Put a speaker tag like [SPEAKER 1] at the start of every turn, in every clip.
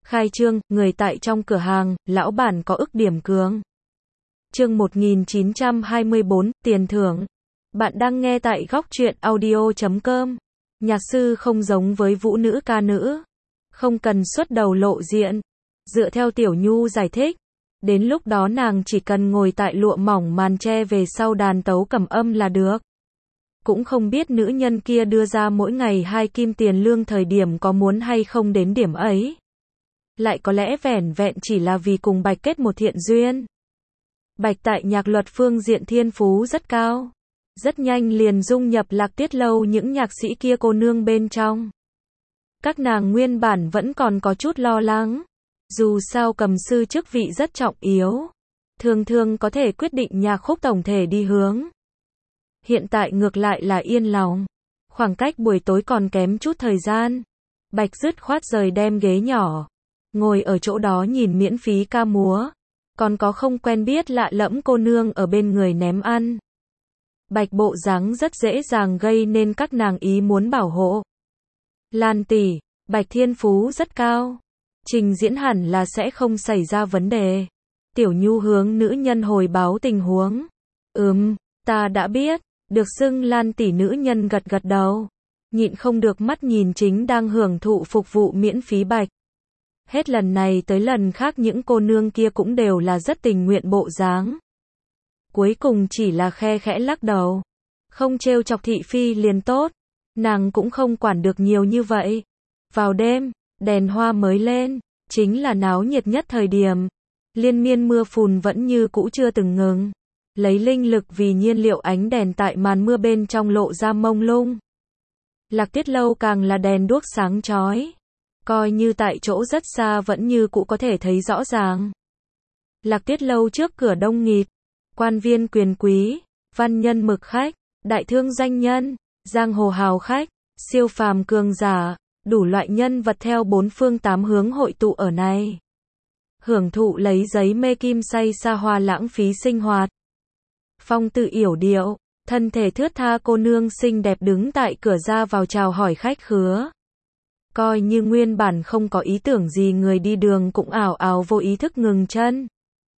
[SPEAKER 1] Khai trương, người tại trong cửa hàng, lão bản có ức điểm cường. Chương 1924, tiền thưởng. Bạn đang nghe tại góc truyện audio.com. Nhạc sư không giống với vũ nữ ca nữ. Không cần xuất đầu lộ diện. Dựa theo Tiểu Nhu giải thích. Đến lúc đó nàng chỉ cần ngồi tại lụa mỏng màn tre về sau đàn tấu cầm âm là được. Cũng không biết nữ nhân kia đưa ra mỗi ngày 2 kim tiền lương thời điểm có muốn hay không đến điểm ấy. Lại có lẽ vẻn vẹn chỉ là vì cùng Bạch kết một thiện duyên. Bạch tại nhạc luật phương diện thiên phú rất cao. Rất nhanh liền dung nhập Lạc Tiết Lâu những nhạc sĩ kia cô nương bên trong. Các nàng nguyên bản vẫn còn có chút lo lắng. Dù sao cầm sư chức vị rất trọng yếu. Thường thường có thể quyết định nhạc khúc tổng thể đi hướng. Hiện tại ngược lại là yên lòng. Khoảng cách buổi tối còn kém chút thời gian. Bạch dứt khoát rời đem ghế nhỏ. Ngồi ở chỗ đó nhìn miễn phí ca múa. Còn có không quen biết lạ lẫm cô nương ở bên người ném ăn. Bạch bộ dáng rất dễ dàng gây nên các nàng ý muốn bảo hộ. Lan tỷ, Bạch thiên phú rất cao. Trình diễn hẳn là sẽ không xảy ra vấn đề. Tiểu Nhu hướng nữ nhân hồi báo tình huống. Ta đã biết. Được xưng Lan tỷ nữ nhân gật gật đầu. Nhịn không được mắt nhìn chính đang hưởng thụ phục vụ miễn phí Bạch. Hết lần này tới lần khác những cô nương kia cũng đều là rất tình nguyện bộ dáng. Cuối cùng chỉ là khe khẽ lắc đầu. Không trêu chọc thị phi liền tốt. Nàng cũng không quản được nhiều như vậy. Vào đêm, đèn hoa mới lên, chính là náo nhiệt nhất thời điểm. Liên miên mưa phùn vẫn như cũ chưa từng ngừng. Lấy linh lực vì nhiên liệu ánh đèn tại màn mưa bên trong lộ ra mông lung. Lạc Tiết Lâu càng là đèn đuốc sáng chói. Coi như tại chỗ rất xa vẫn như cũ có thể thấy rõ ràng. Lạc Tiết Lâu trước cửa đông nghịt. Quan viên quyền quý, văn nhân mực khách, đại thương danh nhân, giang hồ hào khách, siêu phàm cường giả, đủ loại nhân vật theo bốn phương tám hướng hội tụ ở này. Hưởng thụ lấy giấy mê kim say xa hoa lãng phí sinh hoạt. Phong tự yểu điệu, thân thể thướt tha cô nương xinh đẹp đứng tại cửa ra vào chào hỏi khách khứa. Coi như nguyên bản không có ý tưởng gì người đi đường cũng ảo ảo vô ý thức ngừng chân.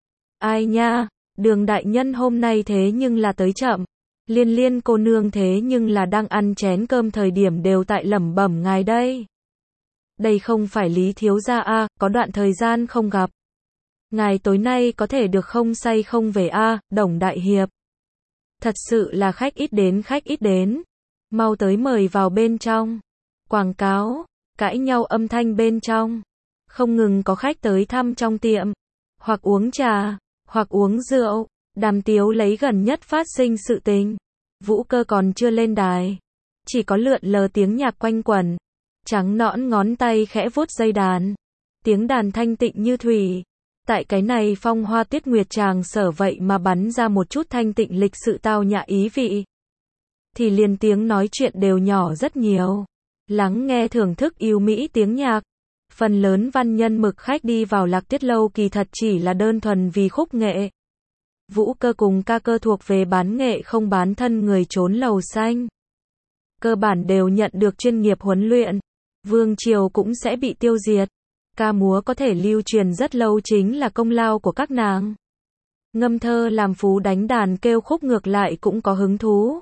[SPEAKER 1] Ai nha, Đường đại nhân hôm nay thế nhưng là tới chậm. Liên Liên cô nương thế nhưng là đang ăn chén cơm thời điểm đều tại lẩm bẩm ngài đây. Đây không phải Lý thiếu gia a, có đoạn thời gian không gặp. Ngài tối nay có thể được không say không về a, Đồng đại hiệp. Thật sự là khách ít đến. Mau tới mời vào bên trong. Quảng cáo, cãi nhau âm thanh bên trong. Không ngừng có khách tới thăm trong tiệm. Hoặc uống trà, hoặc uống rượu. Đàm tiếu lấy gần nhất phát sinh sự tình. Vũ Cơ còn chưa lên đài. Chỉ có lượn lờ tiếng nhạc quanh quẩn. Trắng nõn ngón tay khẽ vuốt dây đàn. Tiếng đàn thanh tịnh như thủy. Tại cái này phong hoa tuyết nguyệt tràng sở vậy mà bắn ra một chút thanh tịnh lịch sự tao nhã ý vị. Thì liền tiếng nói chuyện đều nhỏ rất nhiều. Lắng nghe thưởng thức yêu mỹ tiếng nhạc. Phần lớn văn nhân mực khách đi vào Lạc Tiết Lâu kỳ thật chỉ là đơn thuần vì khúc nghệ. Vũ Cơ cùng ca cơ thuộc về bán nghệ không bán thân người trốn lầu xanh. Cơ bản đều nhận được chuyên nghiệp huấn luyện. Vương triều cũng sẽ bị tiêu diệt. Ca múa có thể lưu truyền rất lâu chính là công lao của các nàng. Ngâm thơ làm phú đánh đàn kêu khúc ngược lại cũng có hứng thú.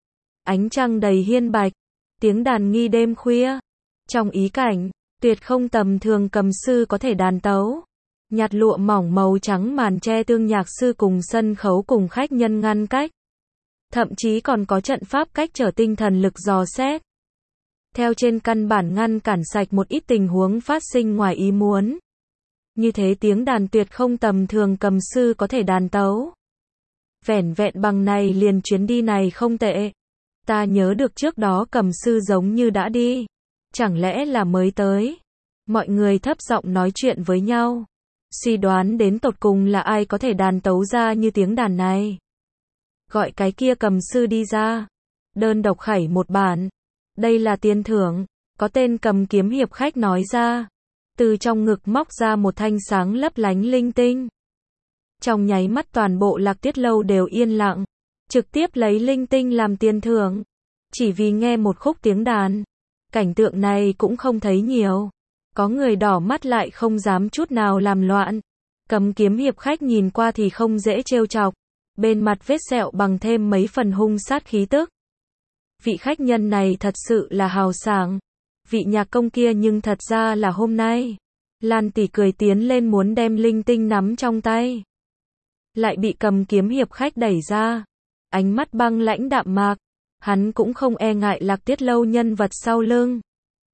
[SPEAKER 1] Ánh trăng đầy hiên bạch. Tiếng đàn nghi đêm khuya. Trong ý cảnh, tuyệt không tầm thường cầm sư có thể đàn tấu. Nhạt lụa mỏng màu trắng màn tre tương nhạc sư cùng sân khấu cùng khách nhân ngăn cách. Thậm chí còn có trận pháp cách trở tinh thần lực dò xét. Theo trên căn bản ngăn cản sạch một ít tình huống phát sinh ngoài ý muốn. Như thế tiếng đàn tuyệt không tầm thường cầm sư có thể đàn tấu. Vẻn vẹn bằng này liền chuyến đi này không tệ. Ta nhớ được trước đó cầm sư giống như đã đi. Chẳng lẽ là mới tới? Mọi người thấp giọng nói chuyện với nhau. Suy đoán đến tột cùng là ai có thể đàn tấu ra như tiếng đàn này. Gọi cái kia cầm sư đi ra. Đơn độc khẩy một bản. Đây là tiền thưởng. Có tên cầm kiếm hiệp khách nói ra. Từ trong ngực móc ra một thanh sáng lấp lánh linh tinh. Trong nháy mắt toàn bộ Lạc Tiết Lâu đều yên lặng. Trực tiếp lấy linh tinh làm tiền thưởng. Chỉ vì nghe một khúc tiếng đàn. Cảnh tượng này cũng không thấy nhiều. Có người đỏ mắt lại không dám chút nào làm loạn. Cầm kiếm hiệp khách nhìn qua thì không dễ trêu chọc. Bên mặt vết sẹo bằng thêm mấy phần hung sát khí tức. Vị khách nhân này thật sự là hào sảng. Vị nhạc công kia nhưng thật ra là hôm nay. Lan tỷ cười tiến lên muốn đem linh tinh nắm trong tay. Lại bị cầm kiếm hiệp khách đẩy ra. Ánh mắt băng lãnh đạm mạc. Hắn cũng không e ngại Lạc Tiết Lâu nhân vật sau lưng.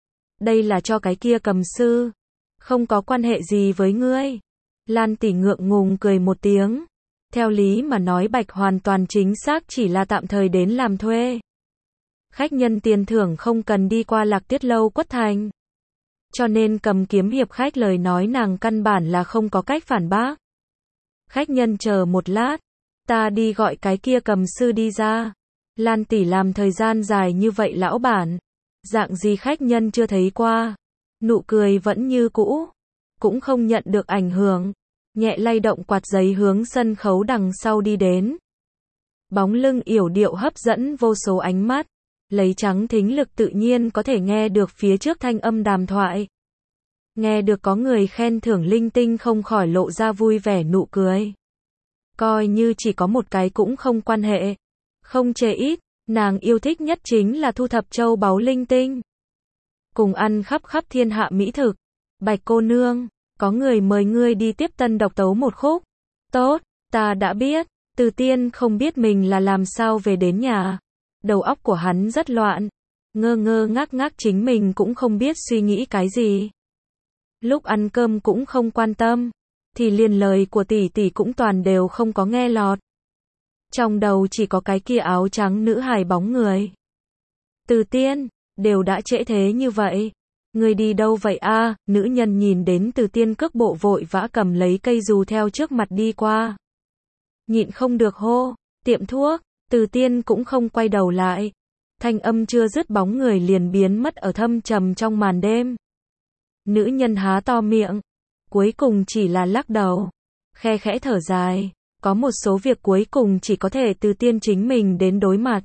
[SPEAKER 1] Đây là cho cái kia cầm sư. Không có quan hệ gì với ngươi. Lan tỷ ngượng ngùng cười một tiếng. Theo lý mà nói Bạch hoàn toàn chính xác chỉ là tạm thời đến làm thuê. Khách nhân tiền thưởng không cần đi qua Lạc Tiết Lâu Quất Thành. Cho nên cầm kiếm hiệp khách lời nói nàng căn bản là không có cách phản bác. Khách nhân chờ một lát. Ta đi gọi cái kia cầm sư đi ra. Lan tỷ làm thời gian dài như vậy lão bản. Dạng gì khách nhân chưa thấy qua. Nụ cười vẫn như cũ. Cũng không nhận được ảnh hưởng. Nhẹ lay động quạt giấy hướng sân khấu đằng sau đi đến. Bóng lưng yểu điệu hấp dẫn vô số ánh mắt. Lấy trắng thính lực tự nhiên có thể nghe được phía trước thanh âm đàm thoại. Nghe được có người khen thưởng linh tinh không khỏi lộ ra vui vẻ nụ cười. Coi như chỉ có một cái cũng không quan hệ. Không chê ít, nàng yêu thích nhất chính là thu thập châu báu linh tinh. Cùng ăn khắp khắp thiên hạ mỹ thực. Bạch cô nương, có người mời ngươi đi tiếp tân độc tấu một khúc. Tốt, ta đã biết. Từ Tiên không biết mình là làm sao về đến nhà. Đầu óc của hắn rất loạn. Ngơ ngơ ngác ngác chính mình cũng không biết suy nghĩ cái gì. Lúc ăn cơm cũng không quan tâm. Thì liền lời của tỷ tỷ cũng toàn đều không có nghe lọt. Trong đầu chỉ có cái kia áo trắng nữ hài bóng người. Từ Tiên, đều đã trễ thế như vậy. Người đi đâu vậy a? Nữ nhân nhìn đến Từ Tiên cước bộ vội vã cầm lấy cây dù theo trước mặt đi qua. Nhịn không được hô, tiệm thuốc. Từ Tiên cũng không quay đầu lại. Thanh âm chưa dứt bóng người liền biến mất ở thâm trầm trong màn đêm. Nữ nhân há to miệng. Cuối cùng chỉ là lắc đầu. Khe khẽ thở dài. Có một số việc cuối cùng chỉ có thể Từ Tiên chính mình đến đối mặt.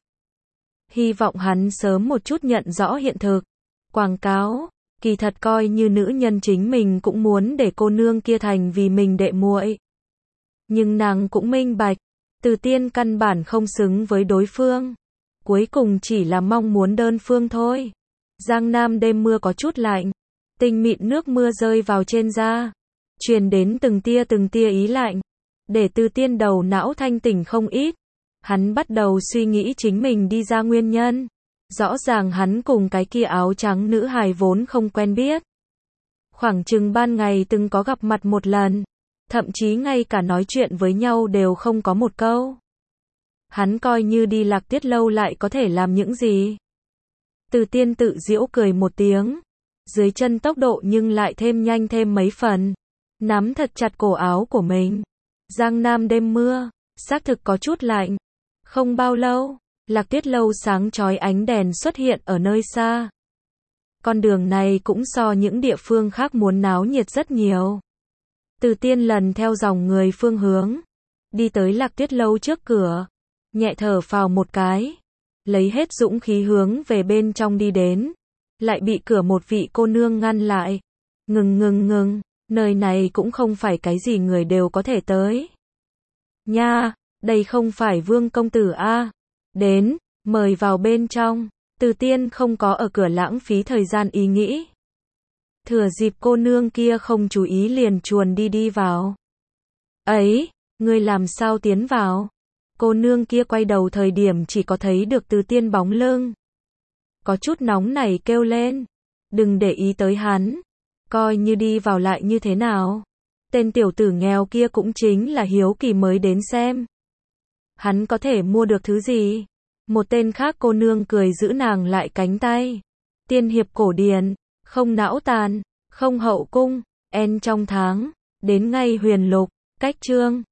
[SPEAKER 1] Hy vọng hắn sớm một chút nhận rõ hiện thực. Quảng cáo. Kỳ thật coi như nữ nhân chính mình cũng muốn để cô nương kia thành vì mình đệ muội. Nhưng nàng cũng minh bạch. Từ Tiên căn bản không xứng với đối phương. Cuối cùng chỉ là mong muốn đơn phương thôi. Giang Nam đêm mưa có chút lạnh. Tinh mịn nước mưa rơi vào trên da. Truyền đến từng tia ý lạnh. Để Từ Tiên đầu não thanh tỉnh không ít. Hắn bắt đầu suy nghĩ chính mình đi ra nguyên nhân. Rõ ràng hắn cùng cái kia áo trắng nữ hài vốn không quen biết. Khoảng chừng ban ngày từng có gặp mặt một lần. Thậm chí ngay cả nói chuyện với nhau đều không có một câu. Hắn coi như đi Lạc Tiết Lâu lại có thể làm những gì. Từ Tiên tự giễu cười một tiếng. Dưới chân tốc độ nhưng lại thêm nhanh thêm mấy phần. Nắm thật chặt cổ áo của mình. Giang Nam đêm mưa, xác thực có chút lạnh. Không bao lâu, Lạc Tiết Lâu sáng chói ánh đèn xuất hiện ở nơi xa. Con đường này cũng so những địa phương khác muốn náo nhiệt rất nhiều. Từ Tiên lần theo dòng người phương hướng. Đi tới Lạc Tiết Lâu trước cửa. Nhẹ thở phào một cái. Lấy hết dũng khí hướng về bên trong đi đến. Lại bị cửa một vị cô nương ngăn lại. Ngừng. Nơi này cũng không phải cái gì người đều có thể tới. Nha, đây không phải Vương công tử a? Đến, mời vào bên trong. Từ Tiên không có ở cửa lãng phí thời gian ý nghĩ. Thừa dịp cô nương kia không chú ý liền chuồn đi vào. Ấy, ngươi làm sao tiến vào? Cô nương kia quay đầu thời điểm chỉ có thấy được Từ Tiên bóng lưng. Có chút nóng nảy kêu lên. Đừng để ý tới hắn. Coi như đi vào lại như thế nào. Tên tiểu tử nghèo kia cũng chính là hiếu kỳ mới đến xem. Hắn có thể mua được thứ gì? Một tên khác cô nương cười giữ nàng lại cánh tay. Tiên hiệp cổ điển, không não tàn, không hậu cung, en trong tháng, đến ngay huyền lục, cách chương.